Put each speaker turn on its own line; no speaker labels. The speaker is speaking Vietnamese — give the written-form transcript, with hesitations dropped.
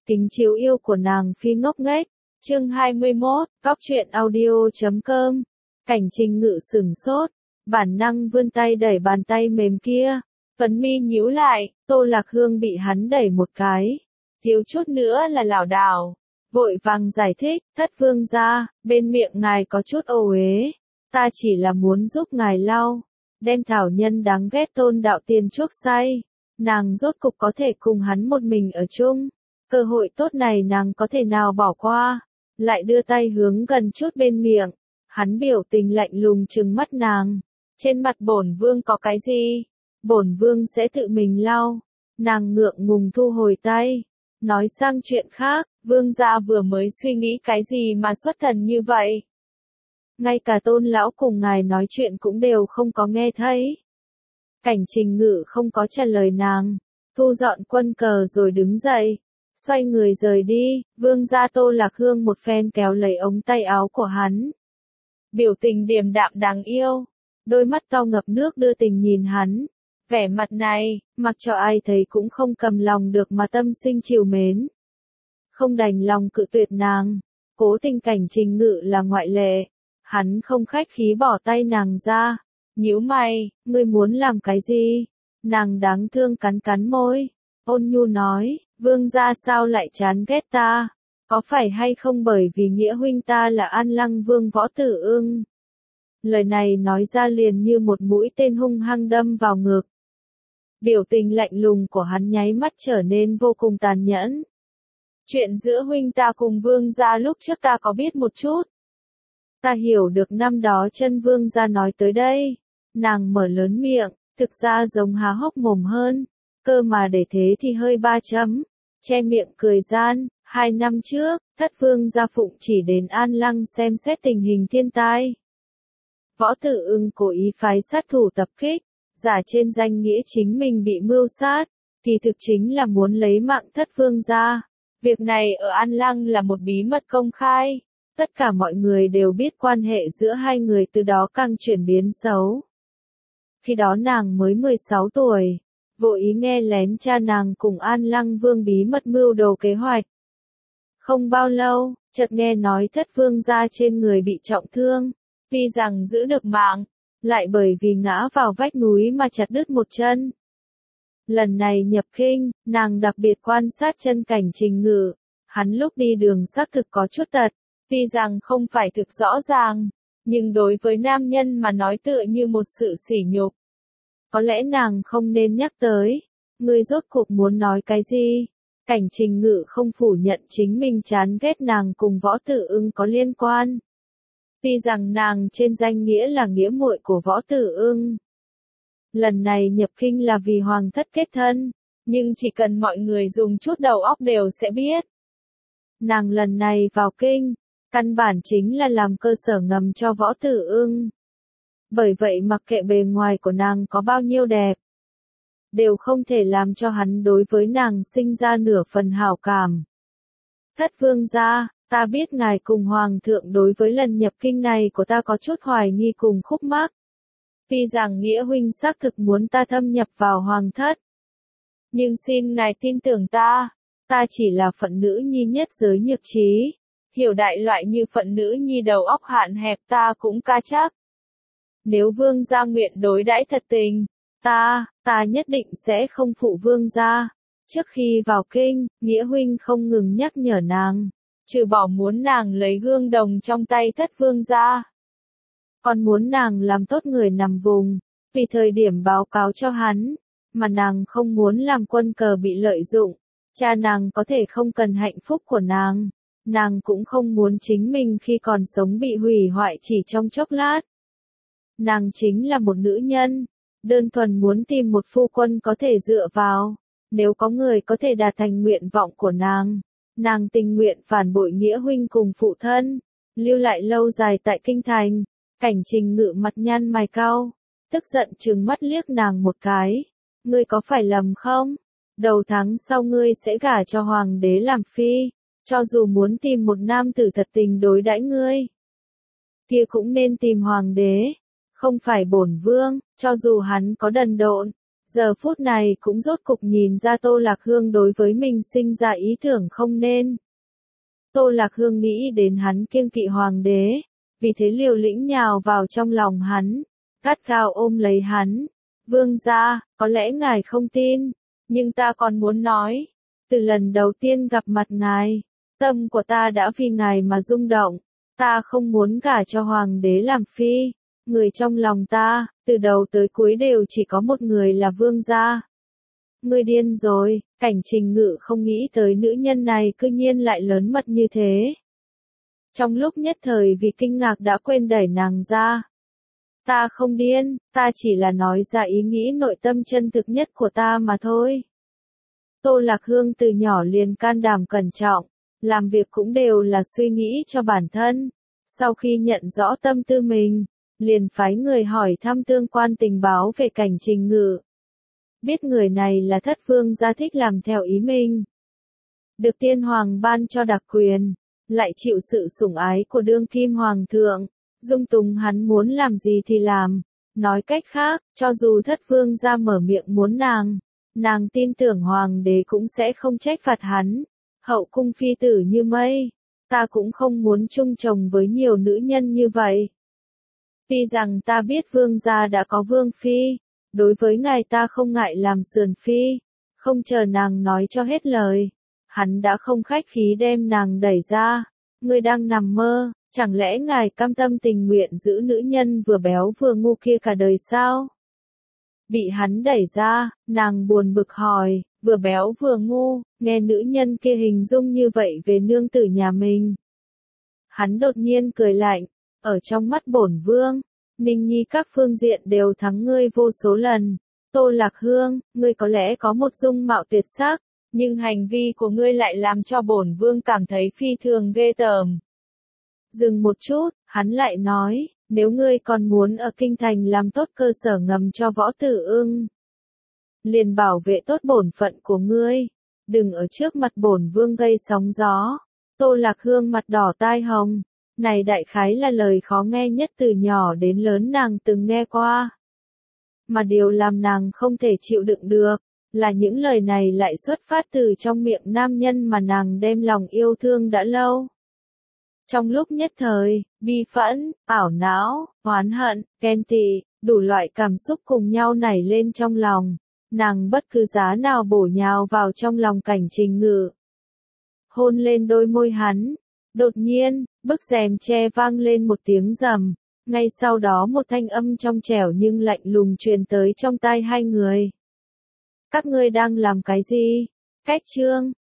Kính chiếu yêu của nàng phi ngốc nghếch. Chương 21, Góc truyện audio.com. Cảnh Trình Ngự sửng sốt, bản năng vươn tay đẩy bàn tay mềm kia. Phấn mi nhíu lại, Tô Lạc Hương bị hắn đẩy một cái, thiếu chút nữa là lảo đảo. Vội vàng giải thích, Thất vương gia, bên miệng ngài có chút ô uế, ta chỉ là muốn giúp ngài lau, đem thảo nhân đáng ghét Tôn đạo tiên chuốc say. Nàng rốt cục có thể cùng hắn một mình ở chung, cơ hội tốt này nàng có thể nào bỏ qua. Lại đưa tay hướng gần chút bên miệng, hắn biểu tình lạnh lùng trừng mắt nàng. Trên mặt bổn vương có cái gì? Bổn vương sẽ tự mình lau. Nàng ngượng ngùng thu hồi tay, nói sang chuyện khác, vương gia vừa mới suy nghĩ cái gì mà xuất thần như vậy? Ngay cả Tôn lão cùng ngài nói chuyện cũng đều không có nghe thấy. Cảnh Trình Ngự không có trả lời nàng, thu dọn quân cờ rồi đứng dậy, xoay người rời đi. Vương gia Tô Lạc Hương một phen kéo lấy ống tay áo của hắn, biểu tình điềm đạm đáng yêu, đôi mắt to ngập nước đưa tình nhìn hắn. Vẻ mặt này, mặc cho ai thấy cũng không cầm lòng được mà tâm sinh trìu mến. Không đành lòng cự tuyệt nàng, cố tình Cảnh Trình Ngự là ngoại lệ. Hắn không khách khí bỏ tay nàng ra, nhíu mày, ngươi muốn làm cái gì? Nàng đáng thương cắn cắn môi, ôn nhu nói, vương gia sao lại chán ghét ta? Có phải hay không bởi vì nghĩa huynh ta là An Lăng Vương Võ Tử Ưng? Lời này nói ra liền như một mũi tên hung hăng đâm vào ngực. Biểu tình lạnh lùng của hắn nháy mắt trở nên vô cùng tàn nhẫn. Chuyện giữa huynh ta cùng vương gia lúc trước ta có biết một chút. Ta hiểu được năm đó chân vương gia nói tới đây. Nàng mở lớn miệng, thực ra giống há hốc mồm hơn. Cơ mà để thế thì hơi ba chấm. Che miệng cười gian, 2 năm trước, Thất vương gia phụng chỉ đến An Lăng xem xét tình hình thiên tai. Võ Tử Ưng cố ý phái sát thủ tập kích, giả trên danh nghĩa chính mình bị mưu sát, thì thực chính là muốn lấy mạng Thất vương gia. Việc này ở An Lăng là một bí mật công khai. Tất cả mọi người đều biết quan hệ giữa hai người từ đó càng chuyển biến xấu. Khi đó nàng mới 16 tuổi, vô ý nghe lén cha nàng cùng An Lăng Vương bí mật mưu đồ kế hoạch. Không bao lâu, chợt nghe nói Thất vương gia trên người bị trọng thương, tuy rằng giữ được mạng, lại bởi vì ngã vào vách núi mà chặt đứt một chân. Lần này nhập kinh, nàng đặc biệt quan sát chân Cảnh Trình Ngự, hắn lúc đi đường xác thực có chút tật. Tuy rằng không phải thực rõ ràng, nhưng đối với nam nhân mà nói tựa như một sự sỉ nhục. Có lẽ nàng không nên nhắc tới, ngươi rốt cuộc muốn nói cái gì? Cảnh Trình Ngự không phủ nhận chính mình chán ghét nàng cùng Võ Tử Ưng có liên quan. Tuy rằng nàng trên danh nghĩa là nghĩa muội của Võ Tử Ưng. Lần này nhập kinh là vì hoàng thất kết thân, nhưng chỉ cần mọi người dùng chút đầu óc đều sẽ biết. Nàng lần này vào kinh, căn bản chính là làm cơ sở ngầm cho Võ Tử Ưng. Bởi vậy mặc kệ bề ngoài của nàng có bao nhiêu đẹp, đều không thể làm cho hắn đối với nàng sinh ra nửa phần hảo cảm. Thất vương gia, ta biết ngài cùng hoàng thượng đối với lần nhập kinh này của ta có chút hoài nghi cùng khúc mắc. Tuy rằng nghĩa huynh xác thực muốn ta thâm nhập vào hoàng thất, nhưng xin ngài tin tưởng ta chỉ là phận nữ nhi nhất giới nhược trí. Hiểu đại loại như phận nữ nhi đầu óc hạn hẹp ta cũng ca chắc. Nếu vương gia nguyện đối đãi thật tình, ta nhất định sẽ không phụ vương gia. Trước khi vào kinh, nghĩa huynh không ngừng nhắc nhở nàng, trừ bỏ muốn nàng lấy gương đồng trong tay Thất vương gia, còn muốn nàng làm tốt người nằm vùng, vì thời điểm báo cáo cho hắn, mà nàng không muốn làm quân cờ bị lợi dụng. Cha nàng có thể không cần hạnh phúc của nàng cũng không muốn chính mình khi còn sống bị hủy hoại chỉ trong chốc lát. Nàng chính là một nữ nhân, đơn thuần muốn tìm một phu quân có thể dựa vào. Nếu có người có thể đạt thành nguyện vọng của nàng tình nguyện phản bội nghĩa huynh cùng phụ thân, lưu lại lâu dài tại kinh thành. Cảnh Trình Ngự mặt nhăn mày cau, tức giận trừng mắt liếc nàng một cái. Ngươi có phải lầm không? Đầu tháng sau ngươi sẽ gả cho hoàng đế làm phi. Cho dù muốn tìm một nam tử thật tình đối đãi ngươi, kia cũng nên tìm hoàng đế, không phải bổn vương. Cho dù hắn có đần độn, giờ phút này cũng rốt cục nhìn ra Tô Lạc Hương đối với mình sinh ra ý tưởng không nên. Tô Lạc Hương nghĩ đến hắn kiêng kỵ hoàng đế, vì thế liều lĩnh nhào vào trong lòng hắn, gắt gao ôm lấy hắn. Vương gia, có lẽ ngài không tin, nhưng ta còn muốn nói, từ lần đầu tiên gặp mặt ngài, tâm của ta đã vì ngài mà rung động, ta không muốn gả cho hoàng đế làm phi, người trong lòng ta, từ đầu tới cuối đều chỉ có một người là vương gia. Ngươi điên rồi, Cảnh Trình Ngự không nghĩ tới nữ nhân này cư nhiên lại lớn mật như thế. Trong lúc nhất thời vì kinh ngạc đã quên đẩy nàng ra. Ta không điên, ta chỉ là nói ra ý nghĩ nội tâm chân thực nhất của ta mà thôi. Tô Lạc Hương từ nhỏ liền can đảm cẩn trọng, làm việc cũng đều là suy nghĩ cho bản thân. Sau khi nhận rõ tâm tư mình, liền phái người hỏi thăm tương quan tình báo về Cảnh Trình Ngự. Biết người này là thất vương gia thích làm theo ý mình. Được tiên hoàng ban cho đặc quyền, lại chịu sự sủng ái của đương kim hoàng thượng, dung túng hắn muốn làm gì thì làm. Nói cách khác, cho dù thất vương gia mở miệng muốn nàng tin tưởng hoàng đế cũng sẽ không trách phạt hắn. Hậu cung phi tử như mây, ta cũng không muốn chung chồng với nhiều nữ nhân như vậy. Tuy rằng ta biết vương gia đã có vương phi, đối với ngài ta không ngại làm sườn phi, không chờ nàng nói cho hết lời. Hắn đã không khách khí đem nàng đẩy ra. Ngươi đang nằm mơ, chẳng lẽ ngài cam tâm tình nguyện giữ nữ nhân vừa béo vừa ngu kia cả đời sao? Bị hắn đẩy ra, nàng buồn bực hỏi, vừa béo vừa ngu, nghe nữ nhân kia hình dung như vậy về nương tử nhà mình. Hắn đột nhiên cười lạnh, ở trong mắt bổn vương, Ninh Nhi các phương diện đều thắng ngươi vô số lần. Tô Lạc Hương, ngươi có lẽ có một dung mạo tuyệt sắc, nhưng hành vi của ngươi lại làm cho bổn vương cảm thấy phi thường ghê tởm. Dừng một chút, hắn lại nói, nếu ngươi còn muốn ở kinh thành làm tốt cơ sở ngầm cho Võ Tử Ưng, liền bảo vệ tốt bổn phận của ngươi, đừng ở trước mặt bổn vương gây sóng gió. Tô Lạc Hương mặt đỏ tai hồng, này đại khái là lời khó nghe nhất từ nhỏ đến lớn nàng từng nghe qua. Mà điều làm nàng không thể chịu đựng được, là những lời này lại xuất phát từ trong miệng nam nhân mà nàng đem lòng yêu thương đã lâu. Trong lúc nhất thời, bi phẫn, ảo não, oán hận, ghen tị, đủ loại cảm xúc cùng nhau nảy lên trong lòng, nàng bất cứ giá nào bổ nhào vào trong lòng Cảnh Trình Ngự. Hôn lên đôi môi hắn, đột nhiên, bức rèm che vang lên một tiếng rầm, ngay sau đó một thanh âm trong trẻo nhưng lạnh lùng truyền tới trong tai hai người. Các ngươi đang làm cái gì? Cách chương